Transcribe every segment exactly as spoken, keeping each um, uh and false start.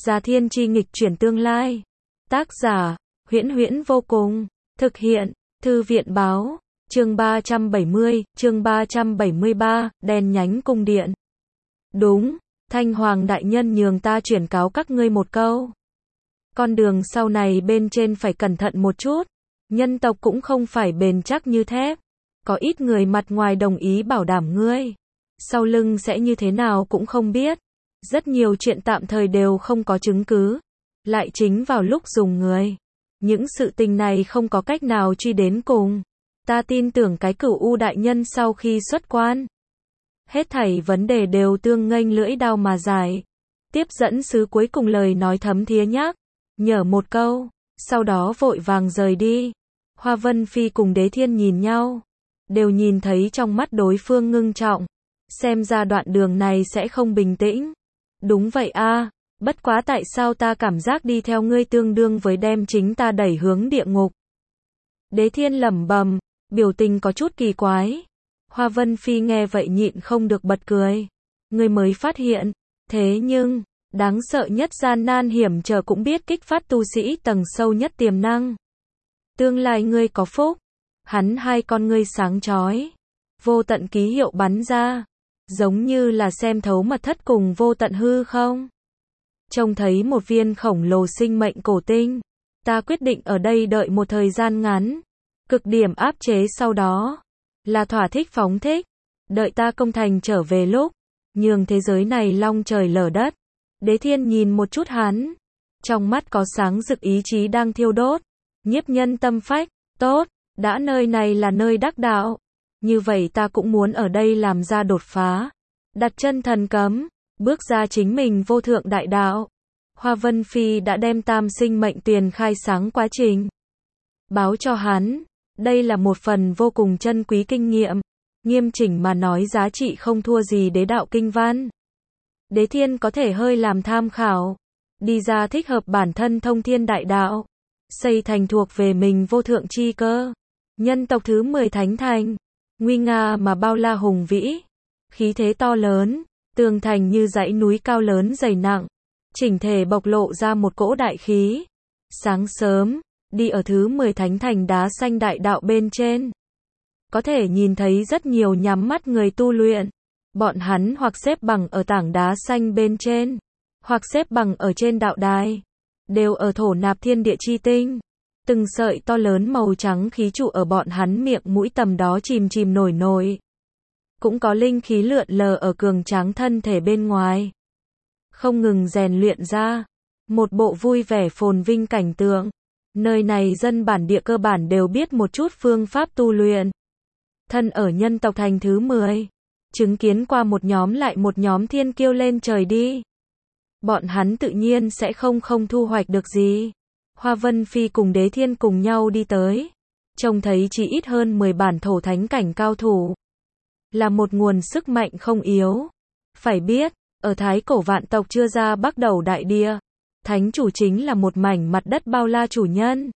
Gia Thiên Chi nghịch chuyển tương lai. Tác giả, Huyễn Huyễn vô cùng. Thực hiện, Thư viện báo. Chương ba trăm bảy mươi, chương ba trăm bảy mươi ba, đèn nhánh cung điện. Đúng, Thanh Hoàng đại nhân nhường ta chuyển cáo các ngươi một câu. Con đường sau này bên trên phải cẩn thận một chút. Nhân tộc cũng không phải bền chắc như thép. Có ít người mặt ngoài đồng ý bảo đảm ngươi. Sau lưng sẽ như thế nào cũng không biết. Rất nhiều chuyện tạm thời đều không có chứng cứ. Lại chính vào lúc dùng người. Những sự tình này không có cách nào truy đến cùng. Ta tin tưởng cái Cửu U đại nhân sau khi xuất quan. Hết thảy vấn đề đều tương nghênh lưỡi đao mà giải. Tiếp dẫn sứ cuối cùng lời nói thấm thía nhắc. Nhở một câu. Sau đó vội vàng rời đi. Hoa Vân Phi cùng Đế Thiên nhìn nhau. Đều nhìn thấy trong mắt đối phương ngưng trọng. Xem ra đoạn đường này sẽ không bình tĩnh. Đúng vậy a, bất quá tại sao ta cảm giác đi theo ngươi tương đương với đem chính ta đẩy hướng địa ngục. Đế Thiên lẩm bẩm, biểu tình có chút kỳ quái. Hoa Vân Phi nghe vậy nhịn không được bật cười. Ngươi mới phát hiện, thế nhưng, đáng sợ nhất gian nan hiểm trở cũng biết kích phát tu sĩ tầng sâu nhất tiềm năng. Tương lai ngươi có phúc. Hắn hai con ngươi sáng chói. Vô tận ký hiệu bắn ra. Giống như là xem thấu mật thất cùng vô tận hư không. Trông thấy một viên khổng lồ sinh mệnh cổ tinh. Ta quyết định ở đây đợi một thời gian ngắn. Cực điểm áp chế sau đó. Là thỏa thích phóng thích. Đợi ta công thành trở về lúc. Nhường thế giới này long trời lở đất. Đế Thiên nhìn một chút hắn. Trong mắt có sáng rực ý chí đang thiêu đốt. Nhiếp nhân tâm phách. Tốt, đã nơi này là nơi đắc đạo. Như vậy ta cũng muốn ở đây làm ra đột phá. Đặt chân thần cấm. Bước ra chính mình vô thượng đại đạo. Hoa Vân Phi đã đem tam sinh mệnh tiền khai sáng quá trình. Báo cho hắn. Đây là một phần vô cùng chân quý kinh nghiệm. Nghiêm chỉnh mà nói giá trị không thua gì đế đạo kinh văn. Đế Thiên có thể hơi làm tham khảo. Đi ra thích hợp bản thân thông thiên đại đạo. Xây thành thuộc về mình vô thượng chi cơ. Nhân tộc thứ mười thánh thành. Nguy nga mà bao la hùng vĩ. Khí thế to lớn. Tường thành như dãy núi cao lớn dày nặng. Chỉnh thể bộc lộ ra một cỗ đại khí. Sáng sớm, đi ở thứ mười thánh thành đá xanh đại đạo bên trên. Có thể nhìn thấy rất nhiều nhắm mắt người tu luyện. Bọn hắn hoặc xếp bằng ở tảng đá xanh bên trên. Hoặc xếp bằng ở trên đạo đài. Đều ở thổ nạp thiên địa chi tinh. Từng sợi to lớn màu trắng khí trụ ở bọn hắn miệng mũi tầm đó chìm chìm nổi nổi. Cũng có linh khí lượn lờ ở cường tráng thân thể bên ngoài. Không ngừng rèn luyện ra. Một bộ vui vẻ phồn vinh cảnh tượng. Nơi này dân bản địa cơ bản đều biết một chút phương pháp tu luyện. Thân ở nhân tộc thành thứ mười. Chứng kiến qua một nhóm lại một nhóm thiên kiêu lên trời đi. Bọn hắn tự nhiên sẽ không không thu hoạch được gì. Hoa Vân Phi cùng Đế Thiên cùng nhau đi tới. Trông thấy chỉ ít hơn mười bản thổ thánh cảnh cao thủ. Là một nguồn sức mạnh không yếu. Phải biết, ở thái cổ vạn tộc chưa ra bắt đầu đại địa. Thánh chủ chính là một mảnh mặt đất bao la chủ nhân.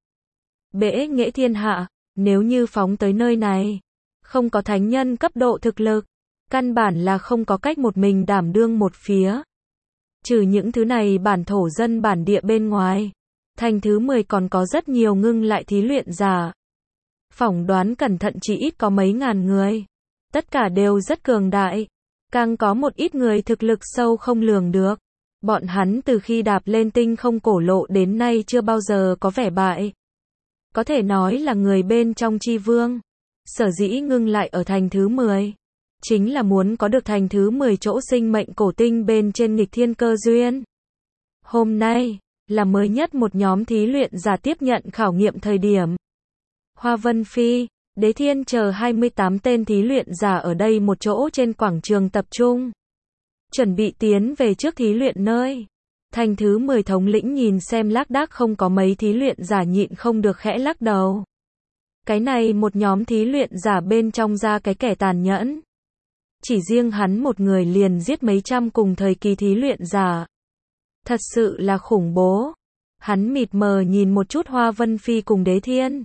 Bể nghệ thiên hạ, nếu như phóng tới nơi này. Không có thánh nhân cấp độ thực lực. Căn bản là không có cách một mình đảm đương một phía. Trừ những thứ này bản thổ dân bản địa bên ngoài. Thành thứ mười còn có rất nhiều ngưng lại thí luyện giả. Phỏng đoán cẩn thận chỉ ít có mấy ngàn người. Tất cả đều rất cường đại. Càng có một ít người thực lực sâu không lường được. Bọn hắn từ khi đạp lên tinh không cổ lộ đến nay chưa bao giờ có vẻ bại. Có thể nói là người bên trong chi vương. Sở dĩ ngưng lại ở thành thứ mười. Chính là muốn có được thành thứ mười chỗ sinh mệnh cổ tinh bên trên nghịch thiên cơ duyên. Hôm nay, là mới nhất một nhóm thí luyện giả tiếp nhận khảo nghiệm thời điểm. Hoa Vân Phi, Đế Thiên chờ hai mươi tám tên thí luyện giả ở đây một chỗ trên quảng trường tập trung. Chuẩn bị tiến về trước thí luyện nơi. Thành thứ mười thống lĩnh nhìn xem lác đác không có mấy thí luyện giả nhịn không được khẽ lắc đầu. Cái này một nhóm thí luyện giả bên trong ra cái kẻ tàn nhẫn. Chỉ riêng hắn một người liền giết mấy trăm cùng thời kỳ thí luyện giả. Thật sự là khủng bố. Hắn mịt mờ nhìn một chút Hoa Vân Phi cùng Đế Thiên.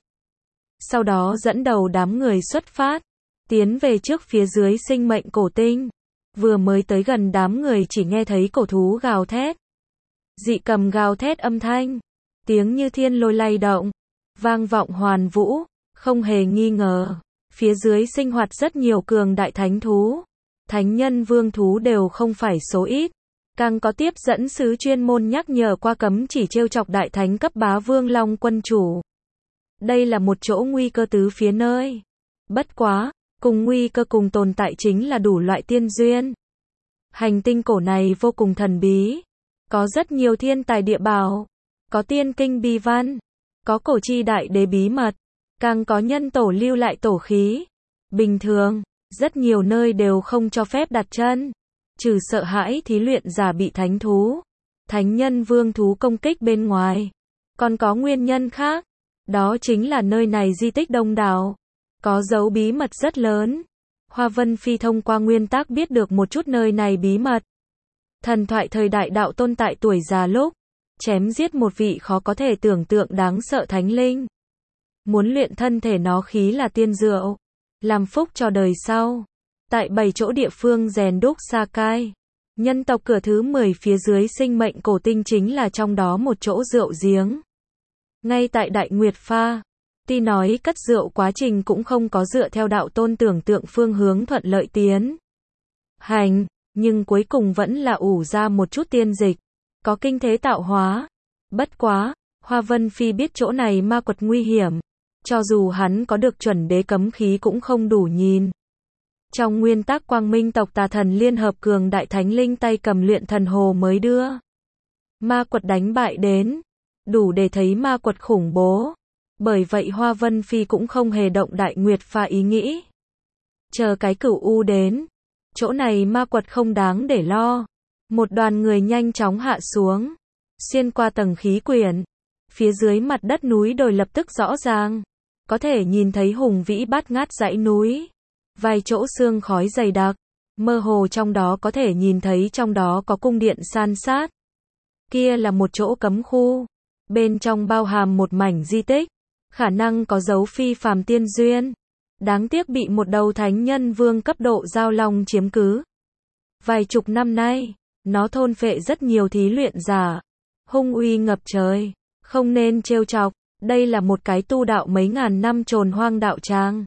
Sau đó dẫn đầu đám người xuất phát. Tiến về trước phía dưới sinh mệnh cổ tinh. Vừa mới tới gần đám người chỉ nghe thấy cổ thú gào thét. dị cầm gào thét âm thanh, tiếng như thiên lôi lay động, vang vọng hoàn vũ, không hề nghi ngờ. Phía dưới sinh hoạt rất nhiều cường đại thánh thú, thánh nhân vương thú đều không phải số ít. Càng có tiếp dẫn sứ chuyên môn nhắc nhở qua cấm chỉ trêu chọc đại thánh cấp bá vương long quân chủ. Đây là một chỗ nguy cơ tứ phía nơi. Bất quá, cùng nguy cơ cùng tồn tại chính là đủ loại tiên duyên. Hành tinh cổ này vô cùng thần bí, có rất nhiều thiên tài địa bảo, có tiên kinh bi văn, có cổ chi đại đế bí mật, càng có nhân tổ lưu lại tổ khí. Bình thường, rất nhiều nơi đều không cho phép đặt chân, trừ sợ hãi thí luyện giả bị thánh thú, thánh nhân vương thú công kích bên ngoài. Còn có nguyên nhân khác, đó chính là nơi này di tích đông đảo, có dấu bí mật rất lớn. Hoa Vân Phi thông qua nguyên tác biết được một chút nơi này bí mật. Thần thoại thời đại đạo tôn tại tuổi già lúc, chém giết một vị khó có thể tưởng tượng đáng sợ thánh linh. Muốn luyện thân thể nó khí là tiên rượu, làm phúc cho đời sau. Tại bảy chỗ địa phương rèn đúc Sakai, nhân tộc cửa thứ mười phía dưới sinh mệnh cổ tinh chính là trong đó một chỗ rượu giếng. Ngay tại Đại Nguyệt Pha, tuy nói cất rượu quá trình cũng không có dựa theo đạo tôn tưởng tượng phương hướng thuận lợi tiến hành, nhưng cuối cùng vẫn là ủ ra một chút tiên dịch, có kinh thế tạo hóa. Bất quá, Hoa Vân Phi biết chỗ này ma quật nguy hiểm, cho dù hắn có được chuẩn đế cấm khí cũng không đủ nhìn. Trong nguyên tắc Quang Minh tộc Tà Thần liên hợp cường đại thánh linh tay cầm luyện thần hồ mới đưa ma quật đánh bại đến, đủ để thấy ma quật khủng bố. Bởi vậy Hoa Vân Phi cũng không hề động Đại Nguyệt Pha ý nghĩ. Chờ cái Cửu U đến, chỗ này ma quật không đáng để lo. Một đoàn người nhanh chóng hạ xuống, xuyên qua tầng khí quyển. Phía dưới mặt đất núi đồi lập tức rõ ràng, có thể nhìn thấy hùng vĩ bát ngát dãy núi, vài chỗ sương khói dày đặc, mơ hồ trong đó có thể nhìn thấy trong đó có cung điện san sát. Kia là một chỗ cấm khu, bên trong bao hàm một mảnh di tích, khả năng có dấu phi phàm tiên duyên. Đáng tiếc bị một đầu thánh nhân vương cấp độ giao long chiếm cứ. Vài chục năm nay, nó thôn phệ rất nhiều thí luyện giả, hung uy ngập trời, không nên trêu chọc. Đây là một cái tu đạo mấy ngàn năm trồn hoang đạo tràng.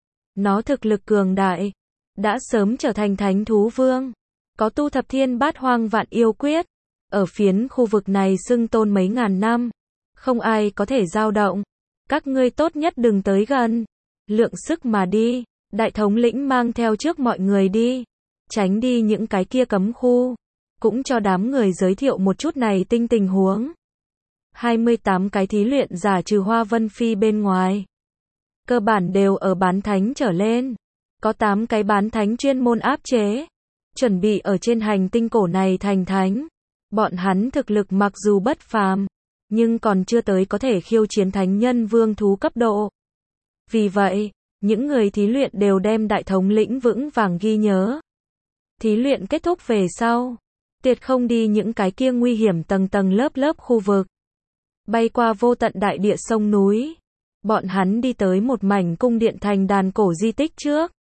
Nó thực lực cường đại, đã sớm trở thành thánh thú vương, có tu thập thiên bát hoang vạn yêu quyết, ở phiến khu vực này xưng tôn mấy ngàn năm, không ai có thể dao động. Các ngươi tốt nhất đừng tới gần, lượng sức mà đi. Đại thống lĩnh mang theo trước mọi người đi, tránh đi những cái kia cấm khu, cũng cho đám người giới thiệu một chút này tinh tình huống. hai mươi tám cái thí luyện giả trừ Hoa Vân Phi bên ngoài, cơ bản đều ở bán thánh trở lên, có tám cái bán thánh chuyên môn áp chế, chuẩn bị ở trên hành tinh cổ này thành thánh. Bọn hắn thực lực mặc dù bất phàm, nhưng còn chưa tới có thể khiêu chiến thánh nhân vương thú cấp độ. Vì vậy, những người thí luyện đều đem đại thống lĩnh vững vàng ghi nhớ. Thí luyện kết thúc về sau, tuyệt không đi những cái kia nguy hiểm tầng tầng lớp lớp khu vực. Bay qua vô tận đại địa sông núi, bọn hắn đi tới một mảnh cung điện thành đàn cổ di tích trước.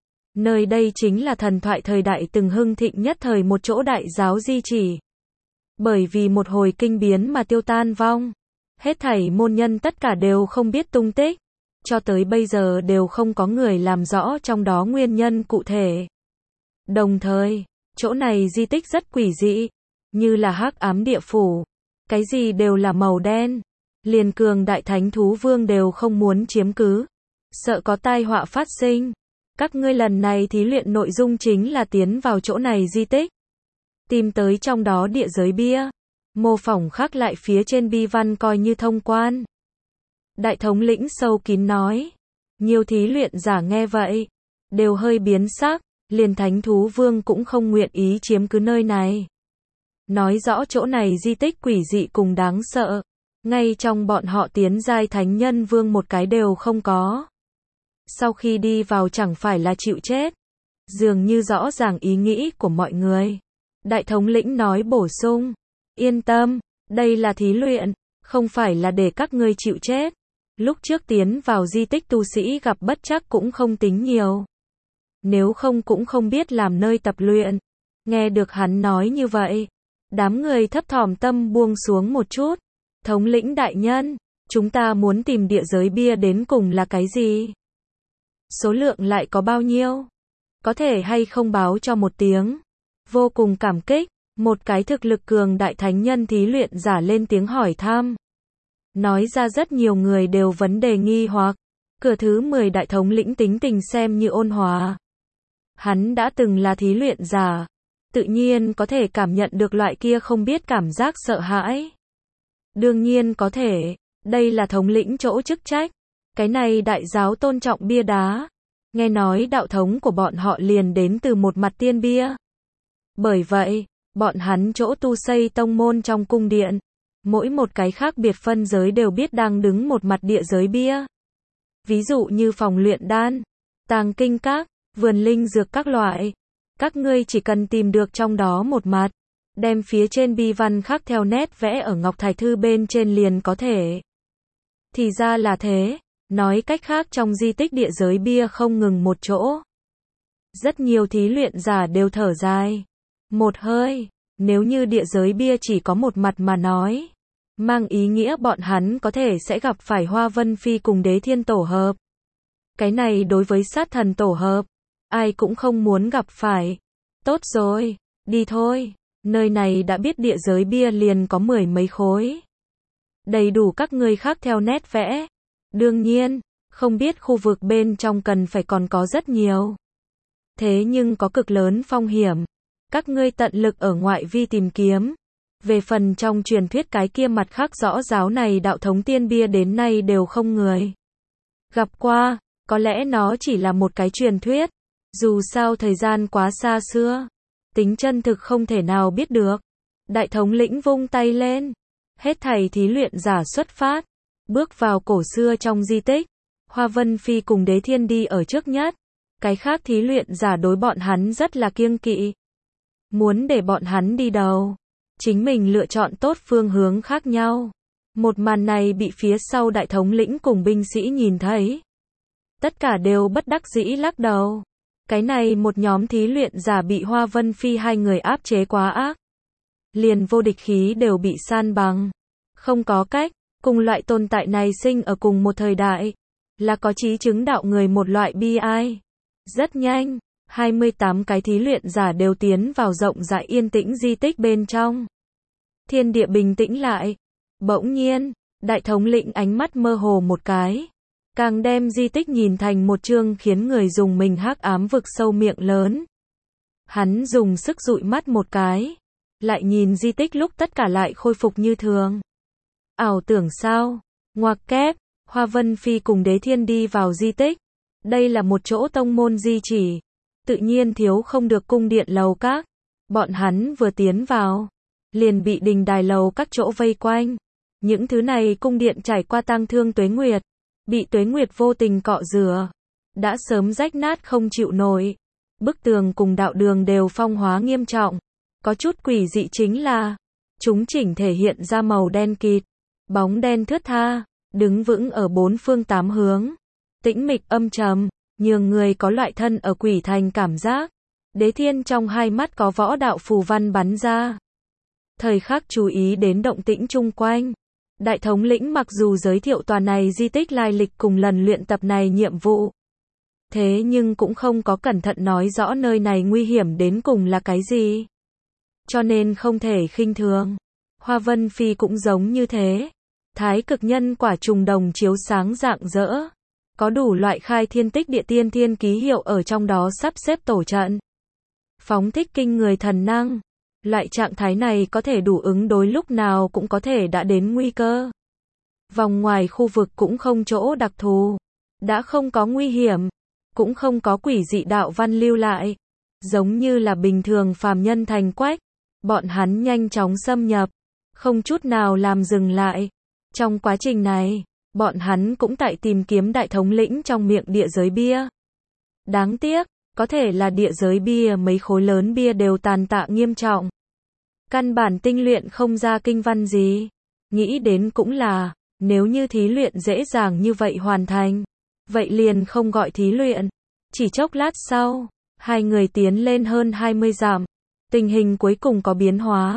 Nơi đây chính là thần thoại thời đại từng hưng thịnh nhất thời một chỗ đại giáo di chỉ. Bởi vì một hồi kinh biến mà tiêu tan vong, hết thảy môn nhân tất cả đều không biết tung tích, cho tới bây giờ đều không có người làm rõ trong đó nguyên nhân cụ thể. Đồng thời, chỗ này di tích rất quỷ dị, như là hắc ám địa phủ, cái gì đều là màu đen, liền cường đại thánh thú vương đều không muốn chiếm cứ, sợ có tai họa phát sinh. Các ngươi lần này thí luyện nội dung chính là tiến vào chỗ này di tích, tìm tới trong đó địa giới bia, mô phỏng khắc lại phía trên bi văn coi như thông quan. Đại thống lĩnh sâu kín nói. Nhiều thí luyện giả nghe vậy, đều hơi biến sắc, liền thánh thú vương cũng không nguyện ý chiếm cứ nơi này. Nói rõ chỗ này di tích quỷ dị cùng đáng sợ, ngay trong bọn họ tiến giai thánh nhân vương một cái đều không có. Sau khi đi vào chẳng phải là chịu chết, dường như rõ ràng ý nghĩ của mọi người. Đại thống lĩnh nói bổ sung, yên tâm, đây là thí luyện, không phải là để các ngươi chịu chết. Lúc trước tiến vào di tích tu sĩ gặp bất trắc cũng không tính nhiều. Nếu không cũng không biết làm nơi tập luyện. Nghe được hắn nói như vậy, Đám người thấp thỏm tâm buông xuống một chút. Thống lĩnh đại nhân, chúng ta muốn tìm địa giới bia đến cùng là cái gì? Số lượng lại có bao nhiêu? Có thể hay không báo cho một tiếng? Vô cùng cảm kích, một cái thực lực cường đại thánh nhân thí luyện giả lên tiếng hỏi thăm. Nói ra rất nhiều người đều vấn đề nghi hoặc. Cửa thứ mười đại thống lĩnh tính tình xem như ôn hòa. Hắn đã từng là thí luyện giả, tự nhiên có thể cảm nhận được loại kia không biết cảm giác sợ hãi. Đương nhiên có thể, đây là thống lĩnh chỗ chức trách. Cái này đại giáo tôn trọng bia đá. Nghe nói đạo thống của bọn họ liền đến từ một mặt tiên bia. Bởi vậy, bọn hắn chỗ tu xây tông môn trong cung điện, mỗi một cái khác biệt phân giới đều biết đang đứng một mặt địa giới bia. Ví dụ như phòng luyện đan, tàng kinh các, vườn linh dược các loại. Các ngươi chỉ cần tìm được trong đó một mặt, đem phía trên bi văn khắc theo nét vẽ ở ngọc thạch thư bên trên liền có thể. Thì ra là thế, nói cách khác trong di tích địa giới bia không ngừng một chỗ. Rất nhiều thí luyện giả đều thở dài một hơi, nếu như địa giới bia chỉ có một mặt mà nói, mang ý nghĩa bọn hắn có thể sẽ gặp phải Hoa Vân Phi cùng Đế Thiên tổ hợp. Cái này đối với sát thần tổ hợp, ai cũng không muốn gặp phải. Tốt rồi, đi thôi, nơi này đã biết địa giới bia liền có mười mấy khối. Đầy đủ các ngươi khác theo nét vẽ. Đương nhiên, không biết khu vực bên trong cần phải còn có rất nhiều. Thế nhưng có cực lớn phong hiểm. Các ngươi tận lực ở ngoại vi tìm kiếm. Về phần trong truyền thuyết cái kia mặt khác rõ giáo này đạo thống tiên bia đến nay đều không người gặp qua, có lẽ nó chỉ là một cái truyền thuyết. Dù sao thời gian quá xa xưa, tính chân thực không thể nào biết được. Đại thống lĩnh vung tay lên, hết thảy thí luyện giả xuất phát, bước vào cổ xưa trong di tích. Hoa Vân Phi cùng Đế Thiên đi ở trước nhất. Cái khác thí luyện giả đối bọn hắn rất là kiêng kỵ. Muốn để bọn hắn đi đầu, chính mình lựa chọn tốt phương hướng khác nhau. Một màn này bị phía sau đại thống lĩnh cùng binh sĩ nhìn thấy. Tất cả đều bất đắc dĩ lắc đầu. Cái này một nhóm thí luyện giả bị Hoa Vân Phi hai người áp chế quá ác. Liền vô địch khí đều bị san bằng. Không có cách, cùng loại tồn tại này sinh ở cùng một thời đại, là có chí chứng đạo người một loại bi ai. Rất nhanh, hai mươi tám cái thí luyện giả đều tiến vào rộng rãi yên tĩnh di tích bên trong. Thiên địa bình tĩnh lại. Bỗng nhiên, đại thống lĩnh ánh mắt mơ hồ một cái. Càng đem di tích nhìn thành một chương khiến người dùng mình hắc ám vực sâu miệng lớn. Hắn dùng sức dụi mắt một cái. Lại nhìn di tích lúc tất cả lại khôi phục như thường. Ảo tưởng sao? Ngoặc kép, Hoa Vân Phi cùng Đế Thiên đi vào di tích. Đây là một chỗ tông môn di chỉ. Tự nhiên thiếu không được cung điện lầu các. Bọn hắn vừa tiến vào, liền bị đình đài lầu các chỗ vây quanh. Những thứ này cung điện trải qua tang thương tuế nguyệt, bị tuế nguyệt vô tình cọ rửa, đã sớm rách nát không chịu nổi. Bức tường cùng đạo đường đều phong hóa nghiêm trọng. Có chút quỷ dị chính là, chúng chỉnh thể hiện ra màu đen kịt, bóng đen thướt tha, đứng vững ở bốn phương tám hướng. Tĩnh mịch âm trầm, nhường người có loại thân ở quỷ thành cảm giác. Đế Thiên trong hai mắt có võ đạo phù văn bắn ra. Thời khắc chú ý đến động tĩnh chung quanh. Đại thống lĩnh mặc dù giới thiệu tòa này di tích lai lịch cùng lần luyện tập này nhiệm vụ. Thế nhưng cũng không có cẩn thận nói rõ nơi này nguy hiểm đến cùng là cái gì. Cho nên không thể khinh thường. Hoa Vân Phi cũng giống như thế. Thái cực nhân quả trùng đồng chiếu sáng rạng rỡ. Có đủ loại khai thiên tích địa tiên thiên ký hiệu ở trong đó sắp xếp tổ trận. Phóng thích kinh người thần năng. Loại trạng thái này có thể đủ ứng đối lúc nào cũng có thể đã đến nguy cơ. Vòng ngoài khu vực cũng không chỗ đặc thù. Đã không có nguy hiểm. Cũng không có quỷ dị đạo văn lưu lại. Giống như là bình thường phàm nhân thành quách. Bọn hắn nhanh chóng xâm nhập. Không chút nào làm dừng lại. Trong quá trình này, bọn hắn cũng tại tìm kiếm đại thống lĩnh trong miệng địa giới bia. Đáng tiếc, có thể là địa giới bia mấy khối lớn bia đều tàn tạ nghiêm trọng. Căn bản tinh luyện không ra kinh văn gì. Nghĩ đến cũng là, nếu như thí luyện dễ dàng như vậy hoàn thành, vậy liền không gọi thí luyện. Chỉ chốc lát sau, hai người tiến lên hơn hai mươi dặm. Tình hình cuối cùng có biến hóa.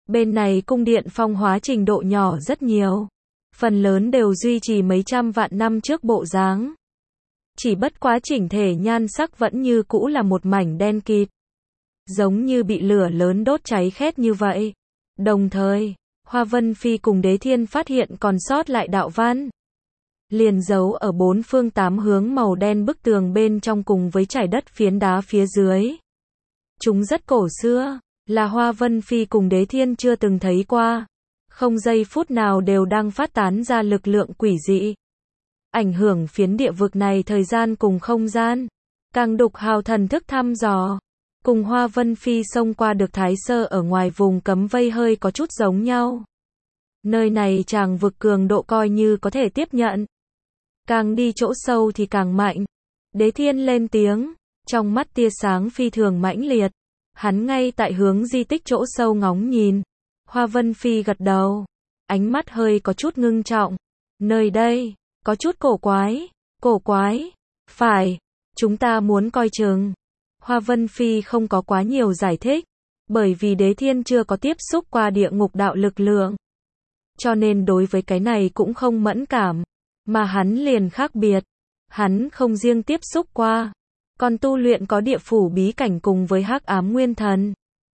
Bên này cung điện phong hóa trình độ nhỏ rất nhiều. Phần lớn đều duy trì mấy trăm vạn năm trước bộ dáng. Chỉ bất quá chỉnh thể nhan sắc vẫn như cũ là một mảnh đen kịt. Giống như bị lửa lớn đốt cháy khét như vậy. Đồng thời, Hoa Vân Phi cùng Đế Thiên phát hiện còn sót lại đạo văn. Liền giấu ở bốn phương tám hướng màu đen bức tường bên trong cùng với trải đất phiến đá phía dưới. Chúng rất cổ xưa, là Hoa Vân Phi cùng Đế Thiên chưa từng thấy qua. Không giây phút nào đều đang phát tán ra lực lượng quỷ dị. Ảnh hưởng phiến địa vực này thời gian cùng không gian. Càng đục hào thần thức thăm dò. Cùng Hoa Vân Phi xông qua được Thái Sơ ở ngoài vùng cấm vây hơi có chút giống nhau. Nơi này tràng vực cường độ coi như có thể tiếp nhận. Càng đi chỗ sâu thì càng mạnh. Đế Thiên lên tiếng, trong mắt tia sáng phi thường mãnh liệt. Hắn ngay tại hướng di tích chỗ sâu ngóng nhìn. Hoa Vân Phi gật đầu, ánh mắt hơi có chút ngưng trọng. Nơi đây, có chút cổ quái, cổ quái, phải, chúng ta muốn coi chừng. Hoa Vân Phi không có quá nhiều giải thích, bởi vì Đế Thiên chưa có tiếp xúc qua địa ngục đạo lực lượng. Cho nên đối với cái này cũng không mẫn cảm, mà hắn liền khác biệt. Hắn không riêng tiếp xúc qua, còn tu luyện có địa phủ bí cảnh cùng với Hắc Ám Nguyên Thần.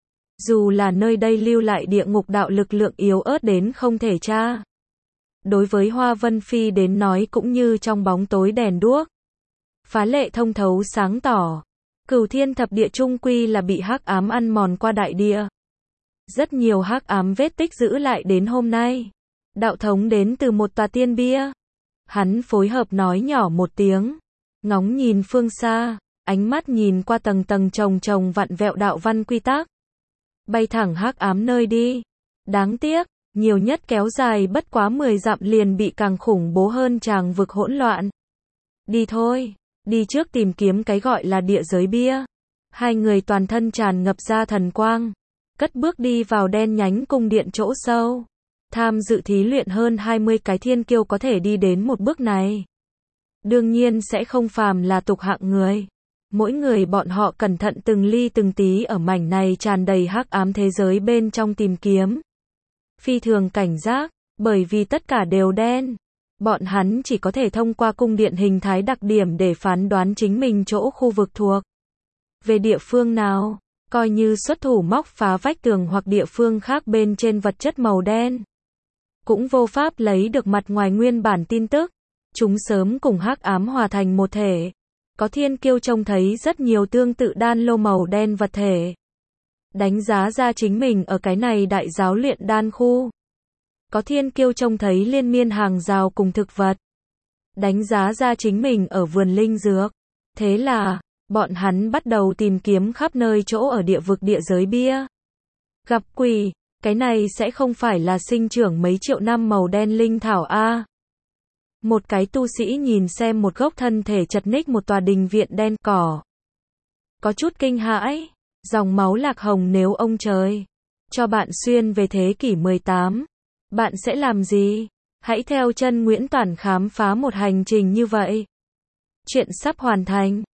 Dù là nơi đây lưu lại địa ngục đạo lực lượng yếu ớt đến không thể tra. Đối với Hoa Vân Phi đến nói cũng như trong bóng tối đèn đuốc. Phá lệ thông thấu sáng tỏ. Cửu thiên thập địa trung quy là bị hắc ám ăn mòn qua đại địa. Rất nhiều hắc ám vết tích giữ lại đến hôm nay. Đạo thống đến từ một tòa tiên bia. Hắn phối hợp nói nhỏ một tiếng. Ngóng nhìn phương xa, ánh mắt nhìn qua tầng tầng chồng chồng vặn vẹo đạo văn quy tắc. Bay thẳng hắc ám nơi đi. Đáng tiếc, nhiều nhất kéo dài bất quá mười dặm liền bị càng khủng bố hơn tràng vực hỗn loạn. Đi thôi, đi trước tìm kiếm cái gọi là địa giới bia. Hai người toàn thân tràn ngập ra thần quang, cất bước đi vào đen nhánh cung điện chỗ sâu. Tham dự thí luyện hơn hai mươi cái thiên kiêu có thể đi đến một bước này. Đương nhiên sẽ không phàm là tục hạng người. Mỗi người bọn họ cẩn thận từng ly từng tí ở mảnh này tràn đầy hắc ám thế giới bên trong tìm kiếm. Phi thường cảnh giác, bởi vì tất cả đều đen. Bọn hắn chỉ có thể thông qua cung điện hình thái đặc điểm để phán đoán chính mình chỗ khu vực thuộc. Về địa phương nào, coi như xuất thủ móc phá vách tường hoặc địa phương khác bên trên vật chất màu đen. Cũng vô pháp lấy được mặt ngoài nguyên bản tin tức. Chúng sớm cùng hắc ám hòa thành một thể. Có thiên kiêu trông thấy rất nhiều tương tự đan lô màu đen vật thể. Đánh giá ra chính mình ở cái này đại giáo luyện đan khu. Có thiên kiêu trông thấy liên miên hàng rào cùng thực vật. Đánh giá ra chính mình ở vườn linh dược. Thế là, bọn hắn bắt đầu tìm kiếm khắp nơi chỗ ở địa vực địa giới bia. Gặp quỷ, cái này sẽ không phải là sinh trưởng mấy triệu năm màu đen linh thảo a. Một cái tu sĩ nhìn xem một gốc thân thể chật ních một tòa đình viện đen cỏ. Có chút kinh hãi, dòng máu lạc hồng nếu ông trời cho bạn xuyên về thế kỷ mười tám, bạn sẽ làm gì? Hãy theo chân Nguyễn Toản khám phá một hành trình như vậy. Chuyện sắp hoàn thành.